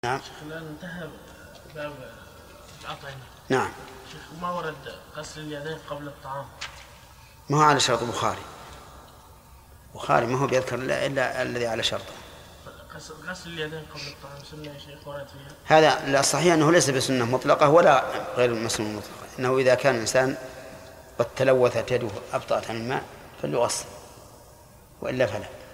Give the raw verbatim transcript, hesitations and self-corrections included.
نعم. شيخ الآن انتهى باب الأطعمة. نعم. شيخ ما ورد غسل اليدين قبل الطعام؟ ما هو على شرط البخاري. البخاري ما هو بيذكر إلا, إلا الذي على شرطه. غسل اليدين قبل الطعام سنة يا شيخ ورد فيها؟ هذا الصحيح أنه ليس بسنة مطلقة ولا غير المسنة المطلقة، إنه إذا كان الإنسان قد تلوثت يده أبطأت عن الماء فليغسل وإلا فلا.